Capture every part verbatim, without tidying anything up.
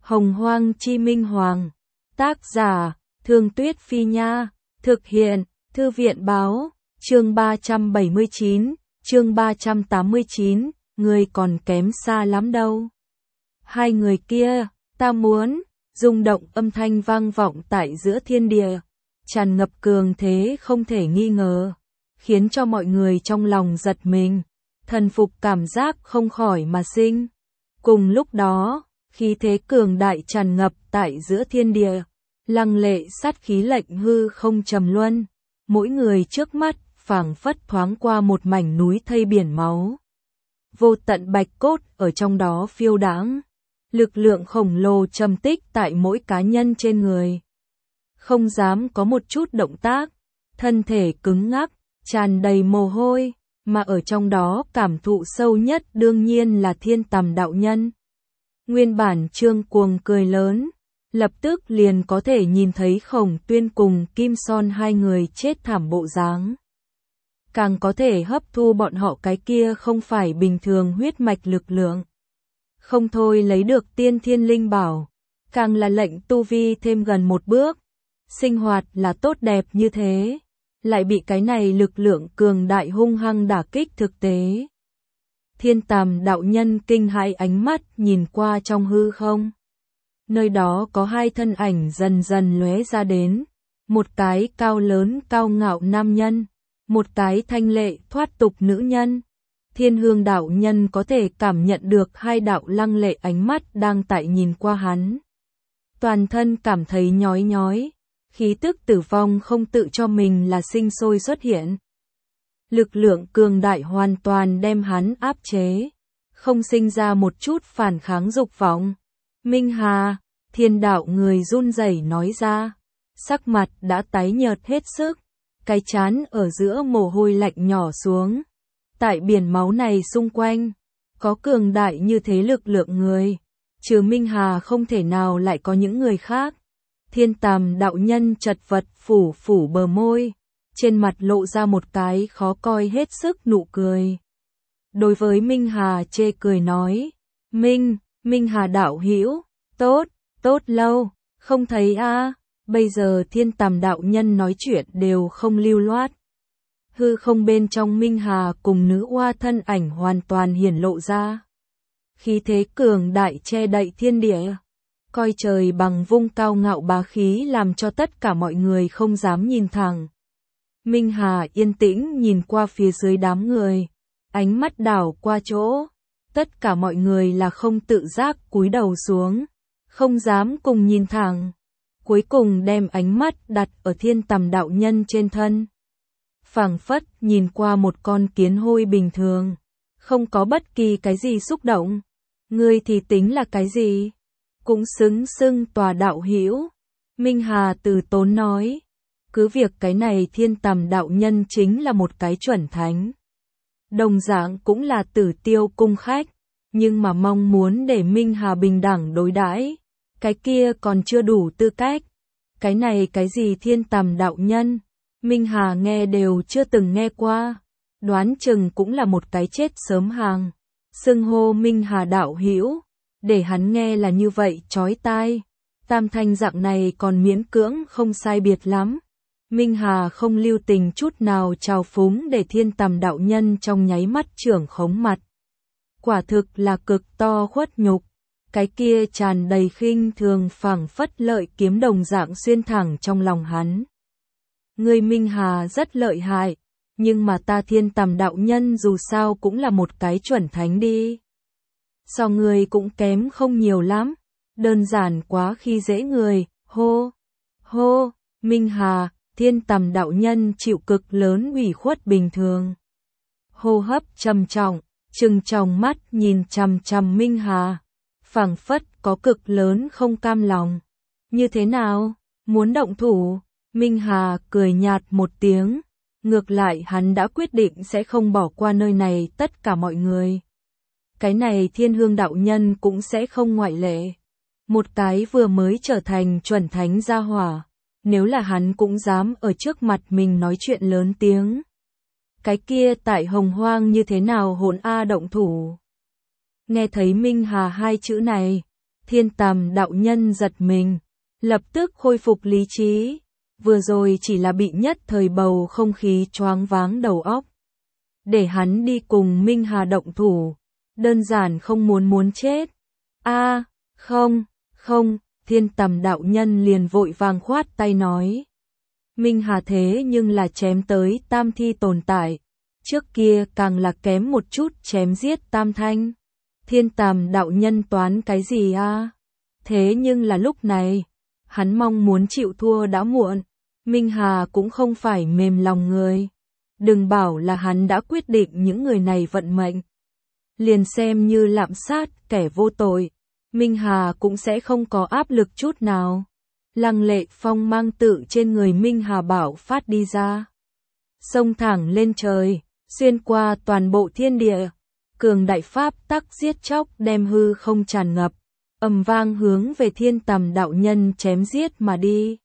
Hồng Hoang Chi Minh Hoàng. Tác giả, Thương Tuyết Phi Nha. Thực hiện, Thư viện Báo. Chương ba trăm bảy mươi chín, chương ba trăm tám mươi chín, người còn kém xa lắm đâu. Hai người kia, ta muốn, rung động âm thanh vang vọng tại giữa thiên địa, tràn ngập cường thế không thể nghi ngờ, khiến cho mọi người trong lòng giật mình, thần phục cảm giác không khỏi mà sinh. Cùng lúc đó, khí thế cường đại tràn ngập tại giữa thiên địa, lăng lệ sát khí lệnh hư không trầm luân, mỗi người trước mắt phảng phất thoáng qua một mảnh núi thây biển máu. Vô tận bạch cốt ở trong đó phiêu đãng, lực lượng khổng lồ trầm tích tại mỗi cá nhân trên người. Không dám có một chút động tác, thân thể cứng ngắc, tràn đầy mồ hôi, mà ở trong đó cảm thụ sâu nhất đương nhiên là Thiên Tầm đạo nhân. Nguyên bản Trương Cuồng cười lớn, lập tức liền có thể nhìn thấy Khổng Tuyên cùng Kim Son hai người chết thảm bộ dáng. Càng có thể hấp thu bọn họ cái kia không phải bình thường huyết mạch lực lượng. Không thôi lấy được tiên thiên linh bảo, càng là lệnh tu vi thêm gần một bước. Sinh hoạt là tốt đẹp như thế, lại bị cái này lực lượng cường đại hung hăng đả kích thực tế. Thiên Tầm đạo nhân kinh hãi ánh mắt nhìn qua trong hư không. Nơi đó có hai thân ảnh dần dần lóe ra đến, một cái cao lớn cao ngạo nam nhân, một cái thanh lệ thoát tục nữ nhân. Thiên Hương đạo nhân có thể cảm nhận được hai đạo lăng lệ ánh mắt đang tại nhìn qua hắn. Toàn thân cảm thấy nhói nhói, khí tức tử vong không tự cho mình là sinh sôi xuất hiện. Lực lượng cường đại hoàn toàn đem hắn áp chế, không sinh ra một chút phản kháng dục vọng. Minh Hà, Thiên đạo người run rẩy nói ra, sắc mặt đã tái nhợt hết sức, cái trán ở giữa mồ hôi lạnh nhỏ xuống. Tại biển máu này xung quanh, có cường đại như thế lực lượng người, trừ Minh Hà không thể nào lại có những người khác. Thiên Tầm đạo nhân chật vật phủ phủ bờ môi, trên mặt lộ ra một cái khó coi hết sức nụ cười. Đối với Minh Hà chê cười nói, Minh, Minh Hà đạo hữu, tốt, tốt lâu, không thấy a. À. Bây giờ Thiên Tầm đạo nhân nói chuyện đều không lưu loát. Hư không bên trong Minh Hà cùng nữ oa thân ảnh hoàn toàn hiển lộ ra. Khí thế cường đại che đậy thiên địa, coi trời bằng vung cao ngạo bá khí làm cho tất cả mọi người không dám nhìn thẳng. Minh Hà yên tĩnh nhìn qua phía dưới đám người, ánh mắt đảo qua chỗ, tất cả mọi người là không tự giác cúi đầu xuống, không dám cùng nhìn thẳng. Cuối cùng đem ánh mắt đặt ở Thiên Tầm đạo nhân trên thân. Phảng phất nhìn qua một con kiến hôi bình thường, không có bất kỳ cái gì xúc động. Ngươi thì tính là cái gì? Cũng xứng xưng tòa đạo hữu. Minh Hà từ tốn nói, cứ việc cái này Thiên Tầm đạo nhân chính là một cái chuẩn thánh. Đồng dạng cũng là Tử Tiêu cung khách, nhưng mà mong muốn để Minh Hà bình đẳng đối đãi, cái kia còn chưa đủ tư cách. Cái này cái gì Thiên Tầm đạo nhân, Minh Hà nghe đều chưa từng nghe qua, đoán chừng cũng là một cái chết sớm hàng. Xưng hô Minh Hà đạo hữu, để hắn nghe là như vậy chói tai. Tam thanh dạng này còn miễn cưỡng không sai biệt lắm. Minh Hà không lưu tình chút nào trào phúng để Thiên Tầm đạo nhân trong nháy mắt trưởng khống mặt. Quả thực là cực to khuất nhục. Cái kia tràn đầy khinh thường phảng phất lợi kiếm đồng dạng xuyên thẳng trong lòng hắn. Ngươi Minh Hà rất lợi hại, nhưng mà ta Thiên Tầm đạo nhân dù sao cũng là một cái chuẩn thánh đi. So ngươi cũng kém không nhiều lắm, đơn giản quá khi dễ người, hô, hô, Minh Hà, Thiên Tầm đạo nhân chịu cực lớn ủy khuất bình thường. Hô hấp trầm trọng, trừng tròng mắt nhìn chằm chằm Minh Hà, phảng phất có cực lớn không cam lòng. Như thế nào, muốn động thủ? Minh Hà cười nhạt một tiếng, ngược lại hắn đã quyết định sẽ không bỏ qua nơi này tất cả mọi người. Cái này Thiên Hương đạo nhân cũng sẽ không ngoại lệ. Một cái vừa mới trở thành chuẩn thánh gia hỏa, nếu là hắn cũng dám ở trước mặt mình nói chuyện lớn tiếng. Cái kia tại Hồng Hoang như thế nào hỗn a động thủ. Nghe thấy Minh Hà hai chữ này, Thiên Tàm đạo nhân giật mình, lập tức khôi phục lý trí, vừa rồi chỉ là bị nhất thời bầu không khí choáng váng đầu óc. Để hắn đi cùng Minh Hà động thủ, đơn giản không muốn muốn chết. A, không, không, Thiên Tàm đạo nhân liền vội vàng khoát tay nói. Minh Hà thế nhưng là chém tới tam thi tồn tại, trước kia càng là kém một chút chém giết tam thanh. Thiên Tàm đạo nhân toán cái gì a? Thế nhưng là lúc này, hắn mong muốn chịu thua đã muộn, Minh Hà cũng không phải mềm lòng người. Đừng bảo là hắn đã quyết định những người này vận mệnh. Liền xem như lạm sát kẻ vô tội, Minh Hà cũng sẽ không có áp lực chút nào. Lăng lệ phong mang tự trên người Minh Hà bạo phát đi ra. Xông thẳng lên trời, xuyên qua toàn bộ thiên địa. Cường đại pháp tắc giết chóc đem hư không tràn ngập, ầm vang hướng về Thiên Tàm đạo nhân chém giết mà đi.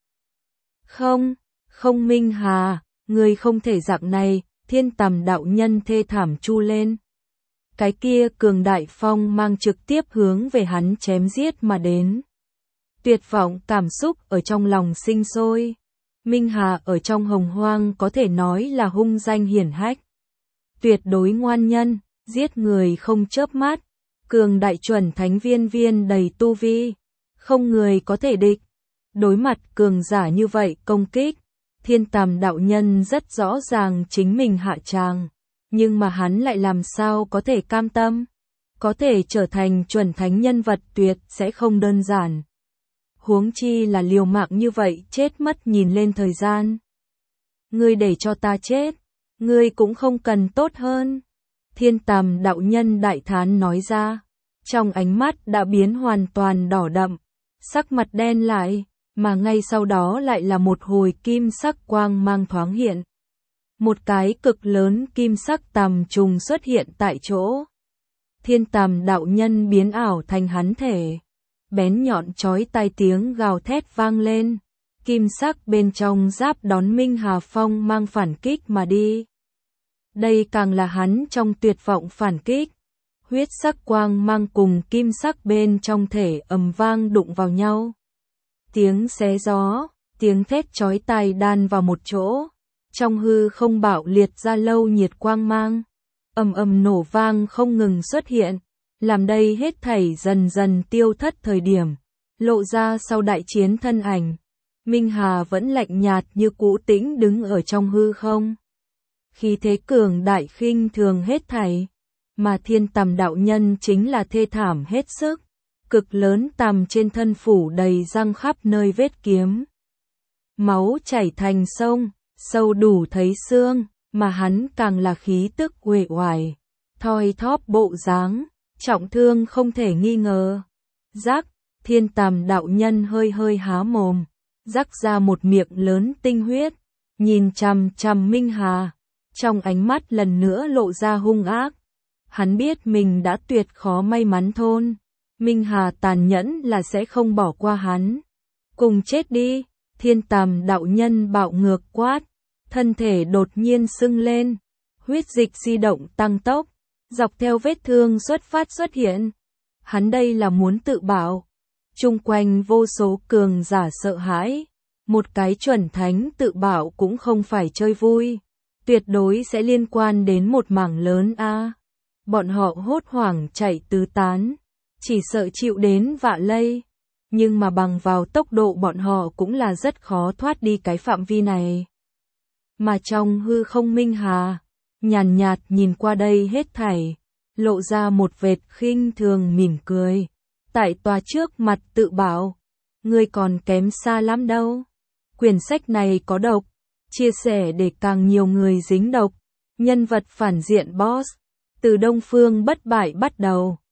Không, không Minh Hà, người không thể dạng này, Thiên Tàm đạo nhân thê thảm chu lên. Cái kia cường đại phong mang trực tiếp hướng về hắn chém giết mà đến. Tuyệt vọng cảm xúc ở trong lòng sinh sôi. Minh Hà ở trong hồng hoang có thể nói là hung danh hiển hách. Tuyệt đối ngoan nhân, giết người không chớp mắt, cường đại chuẩn thánh viên viên đầy tu vi, không người có thể địch. Đối mặt cường giả như vậy công kích, Thiên Tàm đạo nhân rất rõ ràng chính mình hạ tràng, nhưng mà hắn lại làm sao có thể cam tâm, có thể trở thành chuẩn thánh nhân vật tuyệt sẽ không đơn giản. Huống chi là liều mạng như vậy chết mất nhìn lên thời gian. Ngươi để cho ta chết, ngươi cũng không cần tốt hơn. Thiên Tàm đạo nhân đại thán nói ra, trong ánh mắt đã biến hoàn toàn đỏ đậm, sắc mặt đen lại, mà ngay sau đó lại là một hồi kim sắc quang mang thoáng hiện. Một cái cực lớn kim sắc tằm trùng xuất hiện tại chỗ. Thiên Tàm đạo nhân biến ảo thành hắn thể. Bén nhọn chói tai tiếng gào thét vang lên. Kim sắc bên trong giáp đón Minh Hà phong mang phản kích mà đi. Đây càng là hắn trong tuyệt vọng phản kích. Huyết sắc quang mang cùng kim sắc bên trong thể ầm vang đụng vào nhau. Tiếng xé gió, tiếng thét chói tai đan vào một chỗ. Trong hư không bạo liệt ra lâu nhiệt quang mang. Ầm ầm nổ vang không ngừng xuất hiện. Làm đây hết thảy dần dần tiêu thất thời điểm. Lộ ra sau đại chiến thân ảnh. Minh Hà vẫn lạnh nhạt như cũ tĩnh đứng ở trong hư không. Khí thế cường đại khinh thường hết thảy. Mà Thiên Tàm đạo nhân chính là thê thảm hết sức. Cực lớn tằm trên thân phủ đầy răng khắp nơi vết kiếm. Máu chảy thành sông, sâu đủ thấy xương, mà hắn càng là khí tức uể oải, thoi thóp bộ dáng, trọng thương không thể nghi ngờ. Rắc, Thiên Tàm đạo nhân hơi hơi há mồm, rắc ra một miệng lớn tinh huyết, nhìn chằm chằm Minh Hà, trong ánh mắt lần nữa lộ ra hung ác. Hắn biết mình đã tuyệt khó may mắn thôn. Minh Hà tàn nhẫn là sẽ không bỏ qua hắn. Cùng chết đi, Thiên Tàm đạo nhân bạo ngược quát, thân thể đột nhiên sưng lên, huyết dịch di động tăng tốc, dọc theo vết thương xuất phát xuất hiện. Hắn đây là muốn tự bảo. Chung quanh vô số cường giả sợ hãi, một cái chuẩn thánh tự bảo cũng không phải chơi vui, tuyệt đối sẽ liên quan đến một mảng lớn a. Bọn họ hốt hoảng chạy tứ tán, chỉ sợ chịu đến vạ lây, nhưng mà bằng vào tốc độ bọn họ cũng là rất khó thoát đi cái phạm vi này. Mà trong hư không Minh Hà, nhàn nhạt nhìn qua đây hết thảy, lộ ra một vệt khinh thường mỉm cười, tại tòa trước mặt tự bảo, ngươi còn kém xa lắm đâu. Quyển sách này có độc, chia sẻ để càng nhiều người dính độc, nhân vật phản diện boss, từ Đông Phương bất bại bắt đầu.